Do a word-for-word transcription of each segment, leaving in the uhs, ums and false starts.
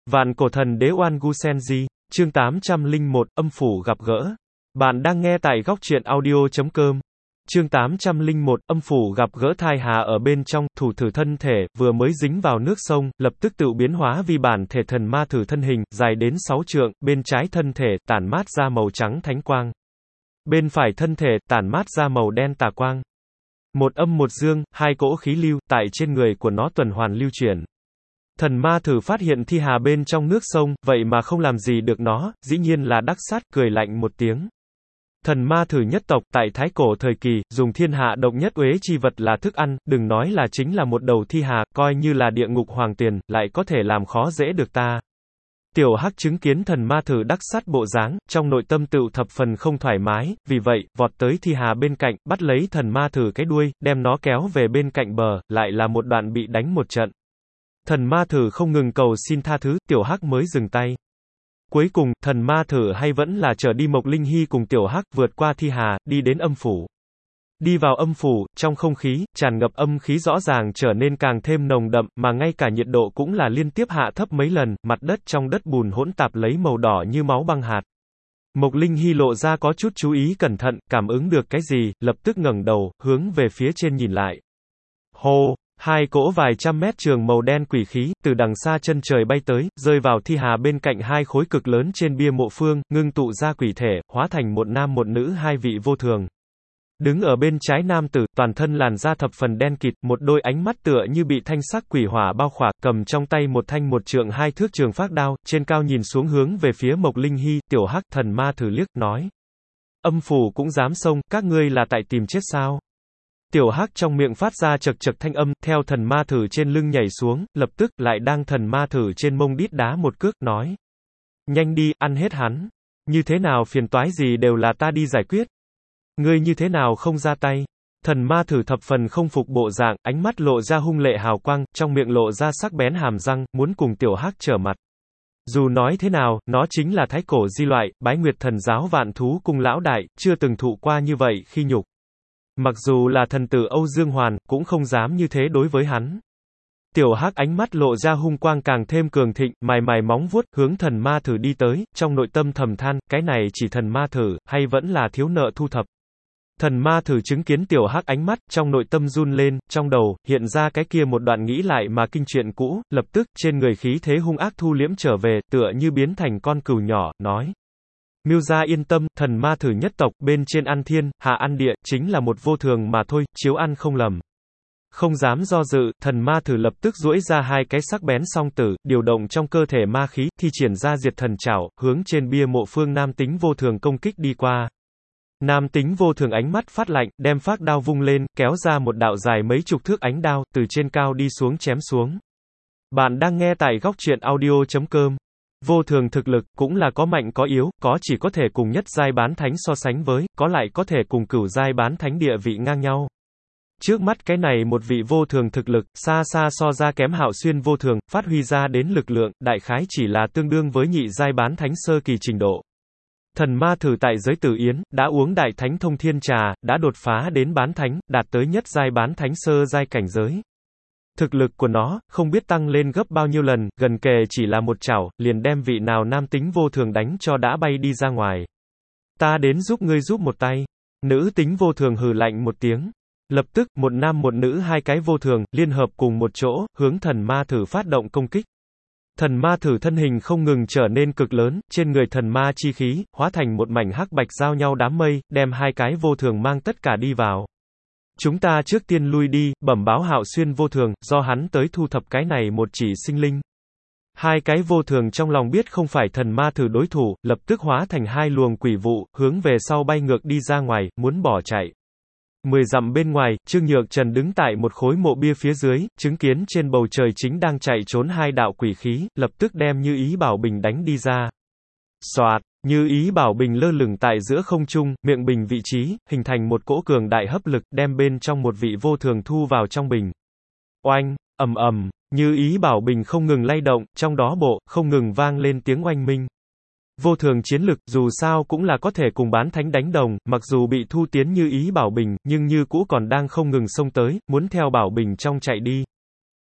Vạn cổ thần đế Oan Gu Senji, chương tám trăm lẻ một, âm phủ gặp gỡ. Bạn đang nghe tại góc truyện audio chấm com. Chương tám trăm lẻ một, âm phủ gặp gỡ. Thai hà ở bên trong, thủ thử thân thể, vừa mới dính vào nước sông, lập tức tự biến hóa vi bản thể thần ma thử thân hình, dài đến sáu trượng, bên trái thân thể, tản mát ra màu trắng thánh quang. Bên phải thân thể, tản mát ra màu đen tà quang. Một âm một dương, hai cỗ khí lưu, tại trên người của nó tuần hoàn lưu chuyển. Thần ma thử phát hiện thi hà bên trong nước sông, vậy mà không làm gì được nó, dĩ nhiên là đắc sát, cười lạnh một tiếng. Thần ma thử nhất tộc, tại thái cổ thời kỳ, dùng thiên hạ độc nhất uế chi vật là thức ăn, đừng nói là chính là một đầu thi hà, coi như là địa ngục hoàng tuyền, lại có thể làm khó dễ được ta. Tiểu Hắc chứng kiến thần ma thử đắc sát bộ dáng, trong nội tâm tựu thập phần không thoải mái, vì vậy, vọt tới thi hà bên cạnh, bắt lấy thần ma thử cái đuôi, đem nó kéo về bên cạnh bờ, lại là một đoạn bị đánh một trận. Thần ma thử không ngừng cầu xin tha thứ, Tiểu Hắc mới dừng tay. Cuối cùng, thần ma thử hay vẫn là trở đi Mộc Linh Hy cùng Tiểu Hắc vượt qua thi hà, đi đến âm phủ. Đi vào âm phủ, trong không khí, tràn ngập âm khí rõ ràng trở nên càng thêm nồng đậm, mà ngay cả nhiệt độ cũng là liên tiếp hạ thấp mấy lần, mặt đất trong đất bùn hỗn tạp lấy màu đỏ như máu băng hạt. Mộc Linh Hy lộ ra có chút chú ý cẩn thận, cảm ứng được cái gì, lập tức ngẩng đầu, hướng về phía trên nhìn lại. Hô! Hai cỗ vài trăm mét trường màu đen quỷ khí, từ đằng xa chân trời bay tới, rơi vào thi hà bên cạnh hai khối cực lớn trên bia mộ phương, ngưng tụ ra quỷ thể, hóa thành một nam một nữ hai vị vô thường. Đứng ở bên trái nam tử, toàn thân làn da thập phần đen kịt, một đôi ánh mắt tựa như bị thanh sắc quỷ hỏa bao khỏa, cầm trong tay một thanh một trượng hai thước trường phác đao, trên cao nhìn xuống hướng về phía Mộc Linh Hy, Tiểu Hắc, thần ma thử liếc, nói. Âm phủ cũng dám xông, các ngươi là tại tìm chết sao? Tiểu Hắc trong miệng phát ra chật chật thanh âm, theo thần ma thử trên lưng nhảy xuống, lập tức, lại đang thần ma thử trên mông đít đá một cước, nói. Nhanh đi, ăn hết hắn. Như thế nào phiền toái gì đều là ta đi giải quyết. Ngươi như thế nào không ra tay? Thần ma thử thập phần không phục bộ dạng, ánh mắt lộ ra hung lệ hào quang, trong miệng lộ ra sắc bén hàm răng, muốn cùng Tiểu Hắc trở mặt. Dù nói thế nào, nó chính là thái cổ di loại, bái nguyệt thần giáo vạn thú cung lão đại, chưa từng thụ qua như vậy khi nhục. Mặc dù là thần tử Âu Dương Hoàn, cũng không dám như thế đối với hắn. Tiểu Hắc ánh mắt lộ ra hung quang càng thêm cường thịnh, mài mài móng vuốt, hướng thần ma thử đi tới, trong nội tâm thầm than, cái này chỉ thần ma thử, hay vẫn là thiếu nợ thu thập. Thần ma thử chứng kiến Tiểu Hắc ánh mắt, trong nội tâm run lên, trong đầu, hiện ra cái kia một đoạn nghĩ lại mà kinh chuyện cũ, lập tức, trên người khí thế hung ác thu liễm trở về, tựa như biến thành con cừu nhỏ, nói. Miêu gia yên tâm, thần ma thử nhất tộc, bên trên ăn thiên, hạ ăn địa, chính là một vô thường mà thôi, chiếu ăn không lầm. Không dám do dự, thần ma thử lập tức duỗi ra hai cái sắc bén song tử, điều động trong cơ thể ma khí, thi triển ra diệt thần trảo, hướng trên bia mộ phương nam tính vô thường công kích đi qua. Nam tính vô thường ánh mắt phát lạnh, đem phác đao vung lên, kéo ra một đạo dài mấy chục thước ánh đao, từ trên cao đi xuống chém xuống. Bạn đang nghe tại góc truyện audio chấm com. Vô thường thực lực, cũng là có mạnh có yếu, có chỉ có thể cùng nhất giai bán thánh so sánh với, có lại có thể cùng cửu giai bán thánh địa vị ngang nhau. Trước mắt cái này một vị vô thường thực lực, xa xa so ra kém Hạo Xuyên vô thường, phát huy ra đến lực lượng, đại khái chỉ là tương đương với nhị giai bán thánh sơ kỳ trình độ. Thần ma thử tại giới Tử Yến, đã uống đại thánh thông thiên trà, đã đột phá đến bán thánh, đạt tới nhất giai bán thánh sơ giai cảnh giới. Thực lực của nó, không biết tăng lên gấp bao nhiêu lần, gần kề chỉ là một chảo, liền đem vị nào nam tính vô thường đánh cho đã bay đi ra ngoài. Ta đến giúp ngươi giúp một tay. Nữ tính vô thường hừ lạnh một tiếng. Lập tức, một nam một nữ hai cái vô thường, liên hợp cùng một chỗ, hướng thần ma thử phát động công kích. Thần ma thử thân hình không ngừng trở nên cực lớn, trên người thần ma chi khí, hóa thành một mảnh hắc bạch giao nhau đám mây, đem hai cái vô thường mang tất cả đi vào. Chúng ta trước tiên lui đi, bẩm báo Hạo Xuyên vô thường, do hắn tới thu thập cái này một chỉ sinh linh. Hai cái vô thường trong lòng biết không phải thần ma thử đối thủ, lập tức hóa thành hai luồng quỷ vụ, hướng về sau bay ngược đi ra ngoài, muốn bỏ chạy. Mười dặm bên ngoài, Trương Nhược Trần đứng tại một khối mộ bia phía dưới, chứng kiến trên bầu trời chính đang chạy trốn hai đạo quỷ khí, lập tức đem Như Ý Bảo Bình đánh đi ra. Soạt, Như Ý Bảo Bình lơ lửng tại giữa không trung, miệng bình vị trí, hình thành một cỗ cường đại hấp lực, đem bên trong một vị vô thường thu vào trong bình. Oanh, ầm ầm, Như Ý Bảo Bình không ngừng lay động, trong đó bộ, không ngừng vang lên tiếng oanh minh. Vô thường chiến lực, dù sao cũng là có thể cùng bán thánh đánh đồng, mặc dù bị thu tiến Như Ý Bảo Bình, nhưng như cũ còn đang không ngừng xông tới, muốn theo Bảo Bình trong chạy đi.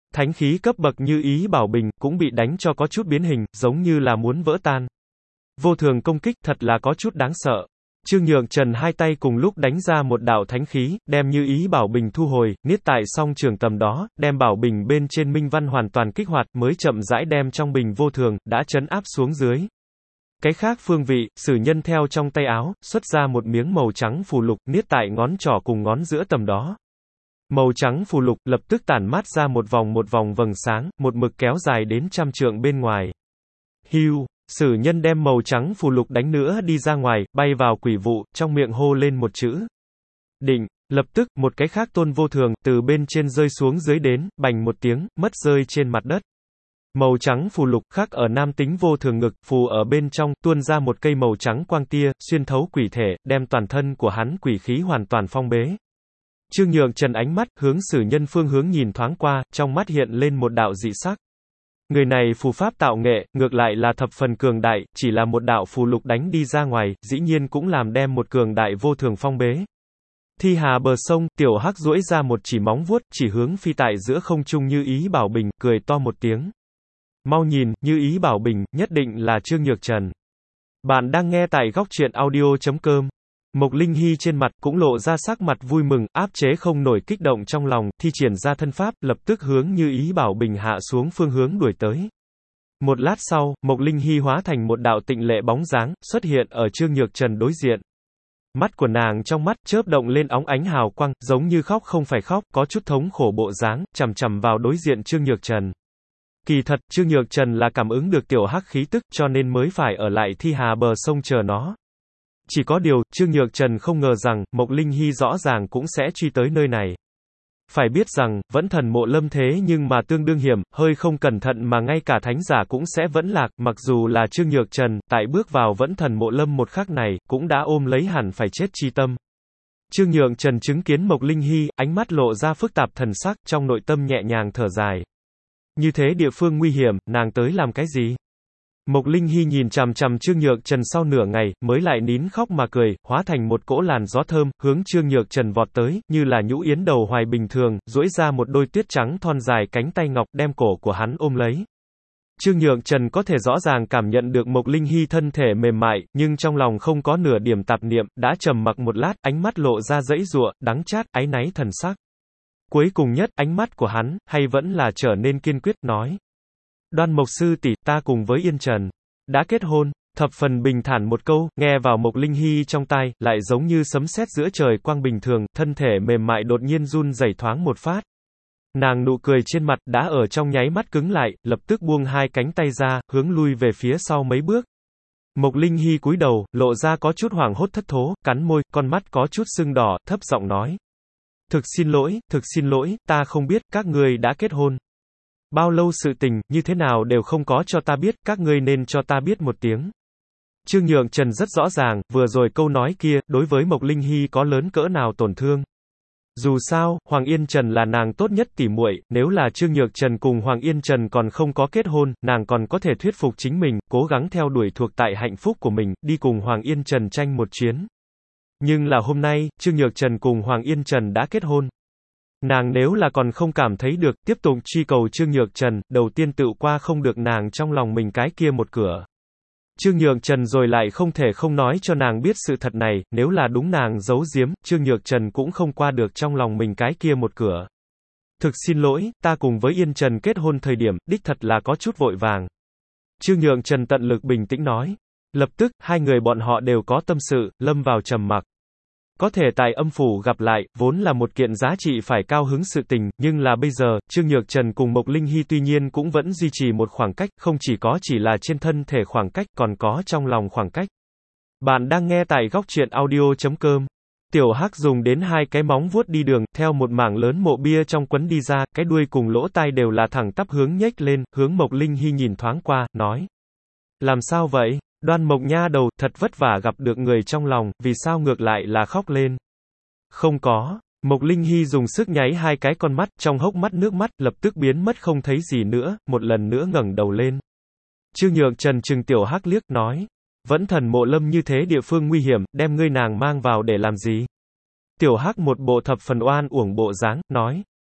Thánh khí cấp bậc như Ý Bảo Bình, cũng bị đánh cho có chút biến hình, giống như là muốn vỡ tan. Vô thường công kích, thật là có chút đáng sợ. Trương Nhượng Trần hai tay cùng lúc đánh ra một đạo thánh khí, đem như Ý Bảo Bình thu hồi, niết tại song trường tầm đó, đem Bảo Bình bên trên minh văn hoàn toàn kích hoạt, mới chậm rãi đem trong bình vô thường, đã trấn áp xuống dưới. Cái khác phương vị, sử nhân theo trong tay áo, xuất ra một miếng màu trắng phù lục, niết tại ngón trỏ cùng ngón giữa tầm đó. Màu trắng phù lục, lập tức tản mát ra một vòng một vòng vầng sáng, một mực kéo dài đến trăm trượng bên ngoài. Hưu, sử nhân đem màu trắng phù lục đánh nữa đi ra ngoài, bay vào quỷ vụ, trong miệng hô lên một chữ. Định, lập tức, một cái khác tôn vô thường, từ bên trên rơi xuống dưới đến, bành một tiếng, mất rơi trên mặt đất. Màu trắng phù lục khắc ở nam tính vô thường ngực, phù ở bên trong, tuôn ra một cây màu trắng quang tia, xuyên thấu quỷ thể, đem toàn thân của hắn quỷ khí hoàn toàn phong bế. Trương Nhượng Trần ánh mắt, hướng sử nhân phương hướng nhìn thoáng qua, trong mắt hiện lên một đạo dị sắc. Người này phù pháp tạo nghệ, ngược lại là thập phần cường đại, chỉ là một đạo phù lục đánh đi ra ngoài, dĩ nhiên cũng làm đem một cường đại vô thường phong bế. Thi hà bờ sông, tiểu hắc duỗi ra một chỉ móng vuốt, chỉ hướng phi tại giữa không trung như Ý Bảo Bình, cười to một tiếng. Mau nhìn, như Ý Bảo Bình, nhất định là Trương Nhược Trần. Bạn đang nghe tại góc truyện audio chấm com. Mộc Linh Hy trên mặt cũng lộ ra sắc mặt vui mừng, áp chế không nổi kích động trong lòng, thi triển ra thân pháp, lập tức hướng như Ý Bảo Bình hạ xuống phương hướng đuổi tới. Một lát sau, Mộc Linh Hy hóa thành một đạo tịnh lệ bóng dáng, xuất hiện ở Trương Nhược Trần đối diện. Mắt của nàng trong mắt chớp động lên óng ánh hào quang, giống như khóc không phải khóc, có chút thống khổ bộ dáng, chằm chằm vào đối diện Trương Nhược Trần. Kỳ thật, Trương Nhược Trần là cảm ứng được tiểu hắc khí tức, cho nên mới phải ở lại thi hà bờ sông chờ nó. Chỉ có điều, Trương Nhược Trần không ngờ rằng, Mộc Linh Hy rõ ràng cũng sẽ truy tới nơi này. Phải biết rằng, vẫn thần mộ lâm thế nhưng mà tương đương hiểm, hơi không cẩn thận mà ngay cả thánh giả cũng sẽ vẫn lạc, mặc dù là Trương Nhược Trần, tại bước vào vẫn thần mộ lâm một khắc này, cũng đã ôm lấy hẳn phải chết chi tâm. Trương Nhược Trần chứng kiến Mộc Linh Hy, ánh mắt lộ ra phức tạp thần sắc, trong nội tâm nhẹ nhàng thở dài. Như thế địa phương nguy hiểm, nàng tới làm cái gì? Mộc Linh Hy nhìn chằm chằm Trương Nhược Trần sau nửa ngày, mới lại nín khóc mà cười, hóa thành một cỗ làn gió thơm, hướng Trương Nhược Trần vọt tới, như là nhũ yến đầu hoài bình thường, duỗi ra một đôi tuyết trắng thon dài cánh tay ngọc, đem cổ của hắn ôm lấy. Trương Nhược Trần có thể rõ ràng cảm nhận được Mộc Linh Hy thân thể mềm mại, nhưng trong lòng không có nửa điểm tạp niệm, đã trầm mặc một lát, ánh mắt lộ ra dãy giụa, đắng chát, áy náy thần sắc. Cuối cùng nhất, ánh mắt của hắn, hay vẫn là trở nên kiên quyết, nói. Đoan Mộc sư tỷ, ta cùng với Yên Trần đã kết hôn. Thập phần bình thản một câu, nghe vào Mộc Linh Hy trong tai, lại giống như sấm sét giữa trời quang bình thường, thân thể mềm mại đột nhiên run rẩy thoáng một phát. Nàng nụ cười trên mặt, đã ở trong nháy mắt cứng lại, lập tức buông hai cánh tay ra, hướng lui về phía sau mấy bước. Mộc Linh Hy cúi đầu, lộ ra có chút hoảng hốt thất thố, cắn môi, con mắt có chút sưng đỏ, thấp giọng nói. Thực xin lỗi, thực xin lỗi, ta không biết, các ngươi đã kết hôn. Bao lâu sự tình, như thế nào đều không có cho ta biết, các ngươi nên cho ta biết một tiếng. Trương Nhượng Trần rất rõ ràng, vừa rồi câu nói kia, đối với Mộc Linh Hy có lớn cỡ nào tổn thương. Dù sao, Hoàng Yên Trần là nàng tốt nhất tỉ muội, nếu là Trương Nhược Trần cùng Hoàng Yên Trần còn không có kết hôn, nàng còn có thể thuyết phục chính mình, cố gắng theo đuổi thuộc tại hạnh phúc của mình, đi cùng Hoàng Yên Trần tranh một chuyến. Nhưng là hôm nay, Trương Nhược Trần cùng Hoàng Yên Trần đã kết hôn. Nàng nếu là còn không cảm thấy được, tiếp tục truy cầu Trương Nhược Trần, đầu tiên tự qua không được nàng trong lòng mình cái kia một cửa. Trương Nhược Trần rồi lại không thể không nói cho nàng biết sự thật này, nếu là đúng nàng giấu giếm, Trương Nhược Trần cũng không qua được trong lòng mình cái kia một cửa. Thực xin lỗi, ta cùng với Yên Trần kết hôn thời điểm, đích thật là có chút vội vàng. Trương Nhược Trần tận lực bình tĩnh nói. Lập tức, hai người bọn họ đều có tâm sự, lâm vào trầm mặc. Có thể tại âm phủ gặp lại, vốn là một kiện giá trị phải cao hứng sự tình, nhưng là bây giờ, Trương Nhược Trần cùng Mộc Linh Hy tuy nhiên cũng vẫn duy trì một khoảng cách, không chỉ có chỉ là trên thân thể khoảng cách, còn có trong lòng khoảng cách. Bạn đang nghe tại góc truyện audio chấm com. Tiểu Hắc dùng đến hai cái móng vuốt đi đường, theo một mảng lớn mộ bia trong quấn đi ra, cái đuôi cùng lỗ tai đều là thẳng tắp hướng nhếch lên, hướng Mộc Linh Hy nhìn thoáng qua, nói. Làm sao vậy? Đoan Mộc nha đầu, thật vất vả gặp được người trong lòng, vì sao ngược lại là khóc lên? Không có. Mộc Linh Hy dùng sức nháy hai cái con mắt, trong hốc mắt nước mắt, lập tức biến mất không thấy gì nữa, một lần nữa ngẩng đầu lên. Trương Nhược Trần trừng Tiểu Hắc liếc, nói. Vẫn thần mộ lâm như thế địa phương nguy hiểm, đem ngươi nàng mang vào để làm gì? Tiểu Hắc một bộ thập phần oan uổng bộ dáng, nói.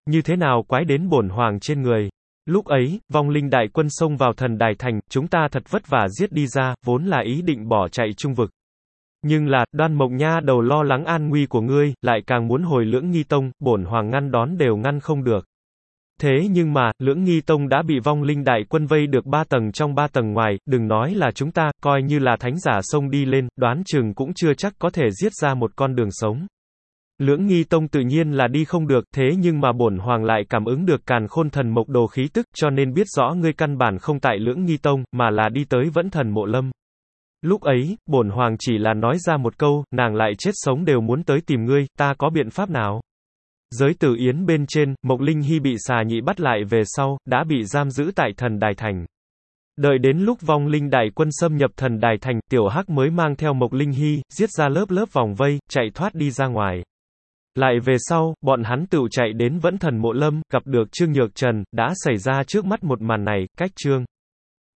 như thế nào quái đến bổn hoàng trên người. Lúc ấy, vong linh đại quân xông vào thần đài thành, chúng ta thật vất vả giết đi ra, vốn là ý định bỏ chạy trung vực. Nhưng là, Đoan Mộc nha đầu lo lắng an nguy của ngươi, lại càng muốn hồi Lưỡng Nghi Tông, bổn hoàng ngăn đón đều ngăn không được. Thế nhưng mà, Lưỡng Nghi Tông đã bị vong linh đại quân vây được ba tầng trong ba tầng ngoài, đừng nói là chúng ta, coi như là thánh giả xông đi lên, đoán chừng cũng chưa chắc có thể giết ra một con đường sống. Lưỡng Nghi Tông tự nhiên là đi không được, thế nhưng mà bổn hoàng lại cảm ứng được càn khôn thần mộc đồ khí tức, cho nên biết rõ ngươi căn bản không tại Lưỡng Nghi Tông, mà là đi tới Vẫn Thần Mộ Lâm. Lúc ấy, bổn hoàng chỉ là nói ra một câu, nàng lại chết sống đều muốn tới tìm ngươi, ta có biện pháp nào? Giới Tử Yến bên trên, Mộc Linh Hy bị xà nhị bắt lại về sau, đã bị giam giữ tại thần đài thành. Đợi đến lúc vong linh đại quân xâm nhập thần đài thành, Tiểu Hắc mới mang theo Mộc Linh Hy, giết ra lớp lớp vòng vây, chạy thoát đi ra ngoài. Lại về sau, bọn hắn tựu chạy đến Vẫn Thần Mộ Lâm, gặp được Trương Nhược Trần, đã xảy ra trước mắt một màn này, cách Trương